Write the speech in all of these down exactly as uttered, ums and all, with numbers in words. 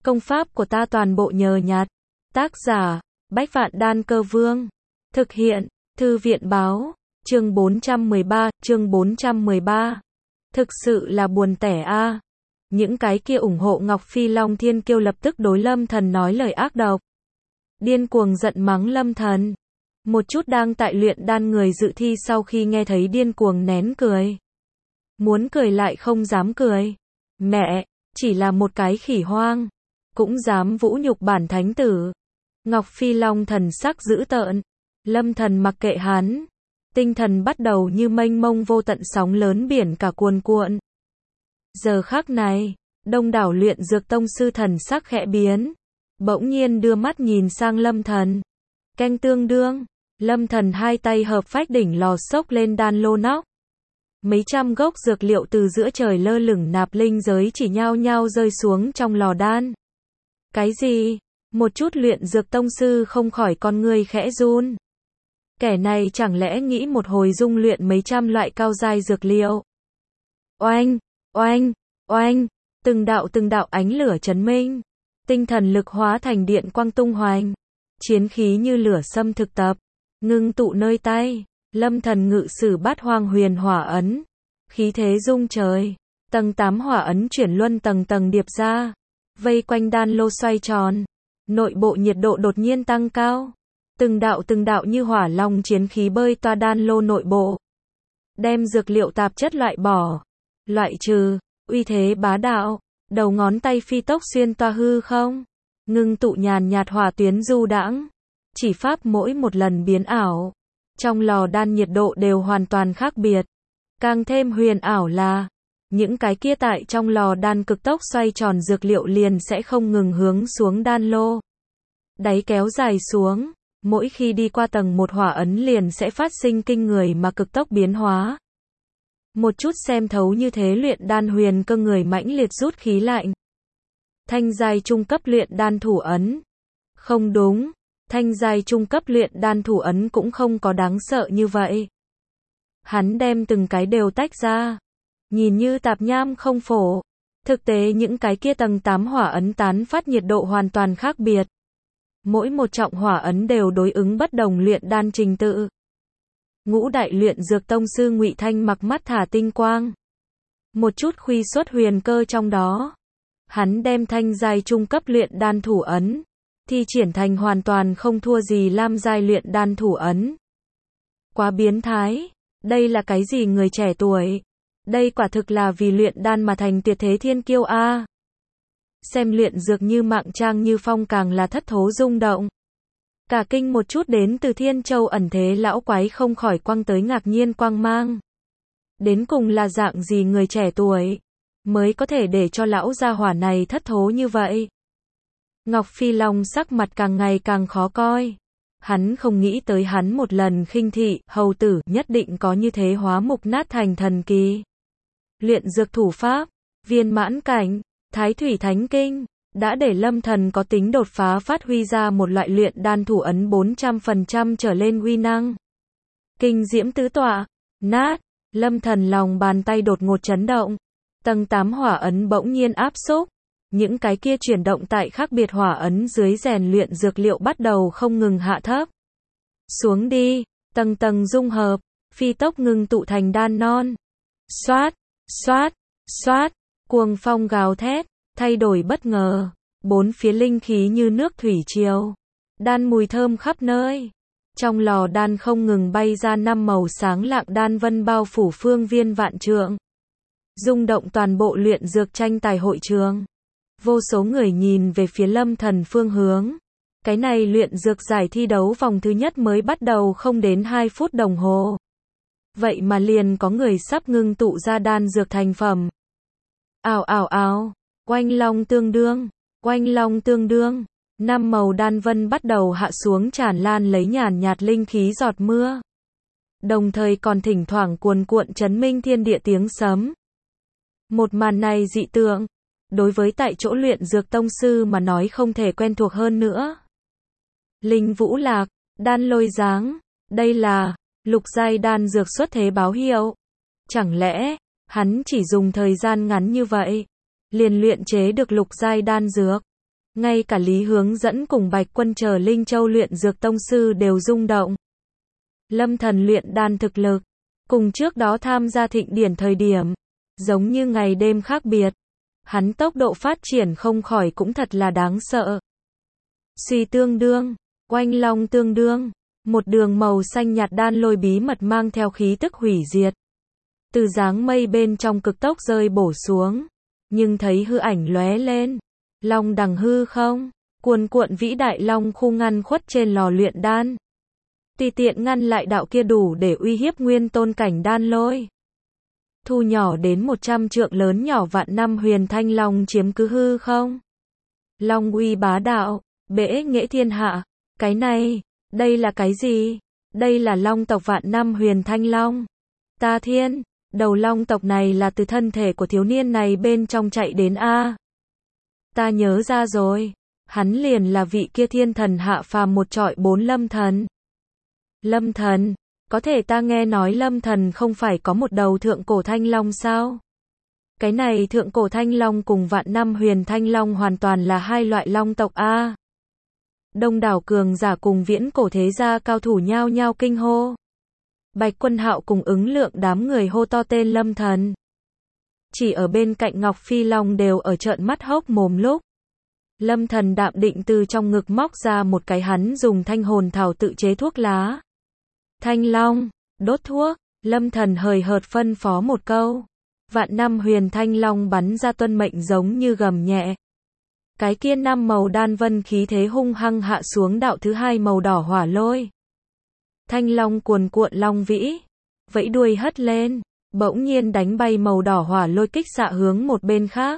Công pháp của ta toàn bộ nhờ nhặt. Tác giả, Bách Vạn Đan Cơ Vương. Thực hiện, Thư viện Báo. Chương bốn trăm mười ba, chương bốn trăm mười ba. Thực sự là buồn tẻ a. Những cái kia ủng hộ Ngọc Phi Long Thiên Kiêu lập tức đối Lâm Thần nói lời ác độc. Điên cuồng giận mắng Lâm Thần. Một chút đang tại luyện đan người dự thi sau khi nghe thấy điên cuồng nén cười. Muốn cười lại không dám cười. Mẹ, chỉ là một cái khỉ hoang. Cũng dám vũ nhục bản thánh tử. Ngọc Phi Long thần sắc dữ tợn. Lâm Thần mặc kệ hắn. Tinh thần bắt đầu như mênh mông vô tận sóng lớn biển cả cuồn cuộn. Giờ khắc này, đông đảo luyện dược tông sư thần sắc khẽ biến. Bỗng nhiên đưa mắt nhìn sang Lâm Thần. Canh tương đương, Lâm Thần hai tay hợp phách đỉnh lò xốc lên đan lô nóc. Mấy trăm gốc dược liệu từ giữa trời lơ lửng nạp linh giới chỉ nhao nhao rơi xuống trong lò đan. Cái gì? Một chút luyện dược tông sư không khỏi con người khẽ run. Kẻ này chẳng lẽ nghĩ một hồi dung luyện mấy trăm loại cao giai dược liệu. Oanh, oanh, oanh, từng đạo từng đạo ánh lửa chấn minh. Tinh thần lực hóa thành điện quang tung hoành. Chiến khí như lửa xâm thực tập. Ngưng tụ nơi tay. Lâm Thần ngự sử bát hoang huyền hỏa ấn. Khí thế rung trời. Tầng tám hỏa ấn chuyển luân tầng tầng điệp ra. Vây quanh đan lô xoay tròn. Nội bộ nhiệt độ đột nhiên tăng cao. Từng đạo từng đạo như hỏa long chiến khí bơi toa đan lô nội bộ. Đem dược liệu tạp chất loại bỏ. Loại trừ. Uy thế bá đạo. Đầu ngón tay phi tốc xuyên toa hư không. Ngưng tụ nhàn nhạt hỏa tuyến du đãng. Chỉ pháp mỗi một lần biến ảo. Trong lò đan nhiệt độ đều hoàn toàn khác biệt. Càng thêm huyền ảo là, những cái kia tại trong lò đan cực tốc xoay tròn dược liệu liền sẽ không ngừng hướng xuống đan lô. Đáy kéo dài xuống, mỗi khi đi qua tầng một hỏa ấn liền sẽ phát sinh kinh người mà cực tốc biến hóa. Một chút xem thấu như thế luyện đan huyền cơ người mãnh liệt rút khí lạnh. Thanh giai trung cấp luyện đan thủ ấn. Không đúng. Thanh giai trung cấp luyện đan thủ ấn cũng không có đáng sợ như vậy. Hắn đem từng cái đều tách ra. Nhìn như tạp nham không phổ. Thực tế những cái kia tầng tám hỏa ấn tán phát nhiệt độ hoàn toàn khác biệt. Mỗi một trọng hỏa ấn đều đối ứng bất đồng luyện đan trình tự. Ngũ đại luyện dược tông sư Ngụy Thanh mặc mắt thả tinh quang. Một chút khuy xuất huyền cơ trong đó. Hắn đem thanh giai trung cấp luyện đan thủ ấn thi triển thành hoàn toàn không thua gì lam giai luyện đan thủ ấn. Quá biến thái, đây là cái gì người trẻ tuổi? Đây quả thực là vì luyện đan mà thành tuyệt thế thiên kiêu a. Xem luyện dược như Mạng Trang Như Phong càng là thất thố rung động. Cả kinh một chút đến từ Thiên Châu ẩn thế lão quái không khỏi quăng tới ngạc nhiên quang mang. Đến cùng là dạng gì người trẻ tuổi mới có thể để cho lão gia hỏa này thất thố như vậy? Ngọc Phi Long sắc mặt càng ngày càng khó coi. Hắn không nghĩ tới hắn một lần khinh thị, hầu tử nhất định có như thế hóa mục nát thành thần kỳ. Luyện dược thủ pháp, viên mãn cảnh, thái thủy thánh kinh, đã để Lâm Thần có tính đột phá phát huy ra một loại luyện đan thủ ấn bốn trăm phần trăm trở lên uy năng. Kinh diễm tứ tọa, nát, Lâm Thần lòng bàn tay đột ngột chấn động. Tầng tám hỏa ấn bỗng nhiên áp xúc. Những cái kia chuyển động tại khác biệt hỏa ấn dưới rèn luyện dược liệu bắt đầu không ngừng hạ thấp. Xuống đi, tầng tầng dung hợp, phi tốc ngừng tụ thành đan non. Xoát, xoát, xoát, cuồng phong gào thét, thay đổi bất ngờ. Bốn phía linh khí như nước thủy triều. Đan mùi thơm khắp nơi. Trong lò đan không ngừng bay ra năm màu sáng lạng đan vân bao phủ phương viên vạn trượng. Rung động toàn bộ luyện dược tranh tài hội trường. Vô số người nhìn về phía Lâm Thần phương hướng. Cái này luyện dược giải thi đấu vòng thứ nhất mới bắt đầu không đến hai phút đồng hồ. Vậy mà liền có người sắp ngưng tụ ra đan dược thành phẩm. Ào ào ào, oanh long tương đương, oanh long tương đương. Năm màu đan vân bắt đầu hạ xuống tràn lan lấy nhàn nhạt linh khí giọt mưa. Đồng thời còn thỉnh thoảng cuồn cuộn chấn minh thiên địa tiếng sấm. Một màn này dị tượng. Đối với tại chỗ luyện dược tông sư mà nói không thể quen thuộc hơn nữa. Linh vũ lạc, đan lôi dáng, đây là lục giai đan dược xuất thế báo hiệu. Chẳng lẽ hắn chỉ dùng thời gian ngắn như vậy liền luyện chế được lục giai đan dược? Ngay cả Lý Hướng Dẫn cùng Bạch Quân chờ Linh Châu luyện dược tông sư đều rung động. Lâm Thần luyện đan thực lực, cùng trước đó tham gia thịnh điển thời điểm, giống như ngày đêm khác biệt. Hắn tốc độ phát triển không khỏi cũng thật là đáng sợ. Suy tương đương, oanh long tương đương, một đường màu xanh nhạt đan lôi bí mật mang theo khí tức hủy diệt. Từ dáng mây bên trong cực tốc rơi bổ xuống, nhưng thấy hư ảnh lóe lên. Long đằng hư không, cuồn cuộn vĩ đại long khu ngăn khuất trên lò luyện đan. Tùy tiện ngăn lại đạo kia đủ để uy hiếp nguyên tôn cảnh đan lôi. Thu nhỏ đến một trăm trượng lớn nhỏ vạn năm huyền thanh long chiếm cứ hư không. Long uy bá đạo, bẽ nghệ thiên hạ. Cái này, đây là cái gì? Đây là long tộc vạn năm huyền thanh long. Ta thiên, đầu long tộc này là từ thân thể của thiếu niên này bên trong chạy đến A. Ta nhớ ra rồi, hắn liền là vị kia thiên thần hạ phàm một trọi bốn lâm thần. Lâm thần, có thể ta nghe nói lâm thần không phải có một đầu thượng cổ thanh long sao? Cái này thượng cổ thanh long cùng vạn năm huyền thanh long hoàn toàn là hai loại long tộc A. Đông đảo cường giả cùng viễn cổ thế gia cao thủ nhao nhao kinh hô. Bạch Quân Hạo cùng ứng lượng đám người hô to tên lâm thần. Chỉ ở bên cạnh Ngọc Phi Long đều ở trợn mắt hốc mồm lúc. Lâm thần đạm định từ trong ngực móc ra một cái hắn dùng thanh hồn thảo tự chế thuốc lá. Thanh long, đốt thuốc, lâm thần hời hợt phân phó một câu. Vạn năm huyền thanh long bắn ra tuân mệnh giống như gầm nhẹ. Cái kia năm màu đan vân khí thế hung hăng hạ xuống đạo thứ hai màu đỏ hỏa lôi. Thanh long cuồn cuộn long vĩ, vẫy đuôi hất lên, bỗng nhiên đánh bay màu đỏ hỏa lôi kích xạ hướng một bên khác.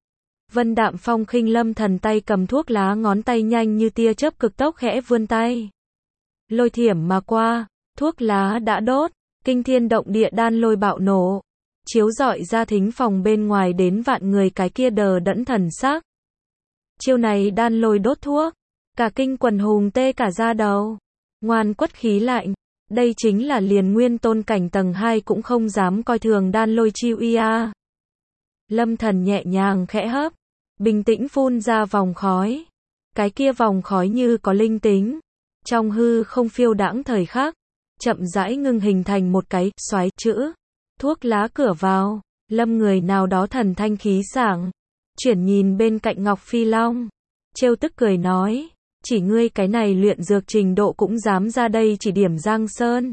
Vân Đạm Phong khinh lâm thần tay cầm thuốc lá ngón tay nhanh như tia chớp cực tốc khẽ vươn tay. Lôi thiểm mà qua, thuốc lá đã đốt, kinh thiên động địa đan lôi bạo nổ, chiếu rọi ra thính phòng bên ngoài đến vạn người cái kia đờ đẫn thần sắc. Chiêu này đan lôi đốt thuốc, cả kinh quần hùng tê cả da đầu, ngoan quất khí lạnh, đây chính là liền nguyên tôn cảnh tầng hai cũng không dám coi thường đan lôi chi uy a. Lâm thần nhẹ nhàng khẽ hấp, bình tĩnh phun ra vòng khói. Cái kia vòng khói như có linh tính, trong hư không phiêu đãng thời khắc, chậm rãi ngưng hình thành một cái xoáy chữ, thuốc lá cửa vào. Lâm người nào đó thần thanh khí sảng, chuyển nhìn bên cạnh Ngọc Phi Long, trêu tức cười nói, chỉ ngươi cái này luyện dược trình độ cũng dám ra đây chỉ điểm Giang Sơn.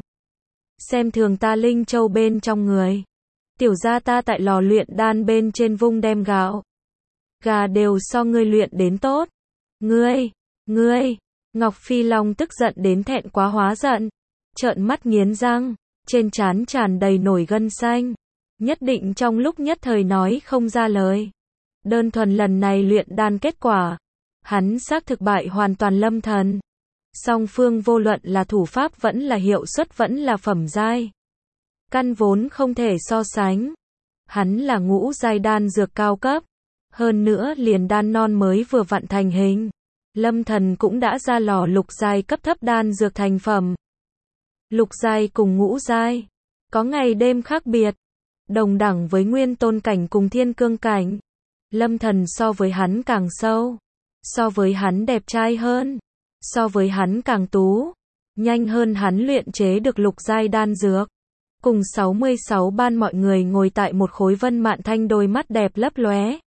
Xem thường ta Linh Châu bên trong người. Tiểu gia ta tại lò luyện đan bên trên vung đem gạo. Gà đều so ngươi luyện đến tốt. Ngươi, ngươi, Ngọc Phi Long tức giận đến thẹn quá hóa giận. Trợn mắt nghiến răng, trên trán tràn đầy nổi gân xanh. Nhất định trong lúc nhất thời nói không ra lời. Đơn thuần lần này luyện đan kết quả, hắn xác thực bại hoàn toàn lâm thần. Song phương vô luận là thủ pháp vẫn là hiệu suất vẫn là phẩm giai. Căn vốn không thể so sánh. Hắn là ngũ giai đan dược cao cấp. Hơn nữa liền đan non mới vừa vặn thành hình. Lâm thần cũng đã ra lò lục giai cấp thấp đan dược thành phẩm. Lục giai cùng ngũ giai, có ngày đêm khác biệt. Đồng đẳng với nguyên tôn cảnh cùng thiên cương cảnh. Lâm thần so với hắn càng sâu. So với hắn đẹp trai hơn. So với hắn càng tú. Nhanh hơn hắn luyện chế được lục giai đan dược. Cùng sáu mươi sáu ban mọi người ngồi tại một khối Vân Mạn Thanh đôi mắt đẹp lấp lóe.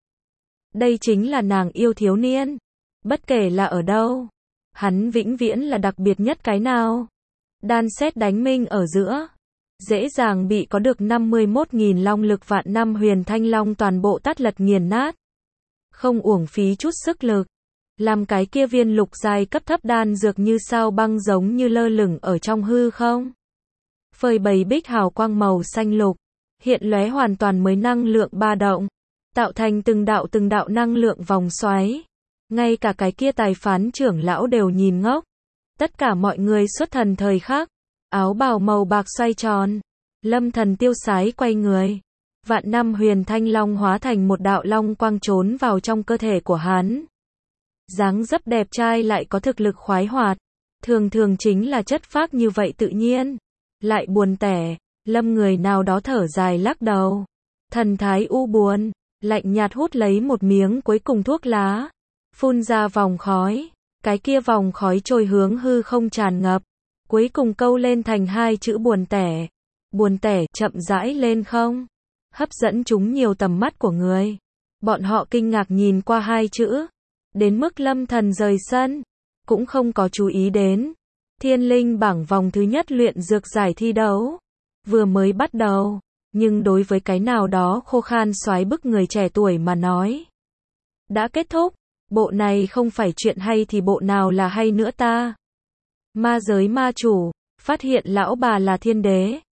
Đây chính là nàng yêu thiếu niên. Bất kể là ở đâu, hắn vĩnh viễn là đặc biệt nhất cái nào. Đan xét đánh minh ở giữa, dễ dàng bị có được năm mươi mốt nghìn long lực vạn năm huyền thanh long toàn bộ tát lật nghiền nát. Không uổng phí chút sức lực. Làm cái kia viên lục giai cấp thấp đan dược như sao băng giống như lơ lửng ở trong hư không. Phơi bày bích hào quang màu xanh lục, hiện lóe hoàn toàn mới năng lượng ba động, tạo thành từng đạo từng đạo năng lượng vòng xoáy. Ngay cả cái kia tài phán trưởng lão đều nhìn ngốc. Tất cả mọi người xuất thần thời khắc, áo bào màu bạc xoay tròn. Lâm thần tiêu sái quay người. Vạn năm huyền thanh long hóa thành một đạo long quang trốn vào trong cơ thể của hắn. Dáng dấp đẹp trai lại có thực lực khoái hoạt. Thường thường chính là chất phác như vậy tự nhiên. Lại buồn tẻ, lâm người nào đó thở dài lắc đầu. Thần thái u buồn, lạnh nhạt hút lấy một miếng cuối cùng thuốc lá. phun ra vòng khói. Cái kia vòng khói trôi hướng hư không tràn ngập, cuối cùng câu lên thành hai chữ buồn tẻ. Buồn tẻ chậm rãi lên không, hấp dẫn chúng nhiều tầm mắt của người. Bọn họ kinh ngạc nhìn qua hai chữ, đến mức Lâm Thần rời sân, cũng không có chú ý đến. Thiên linh bảng vòng thứ nhất luyện dược giải thi đấu vừa mới bắt đầu, nhưng đối với cái nào đó khô khan xoái bức người trẻ tuổi mà nói, đã kết thúc. Bộ này không phải chuyện hay thì bộ nào là hay nữa ta? Ma giới ma chủ, phát hiện lão bà là thiên đế,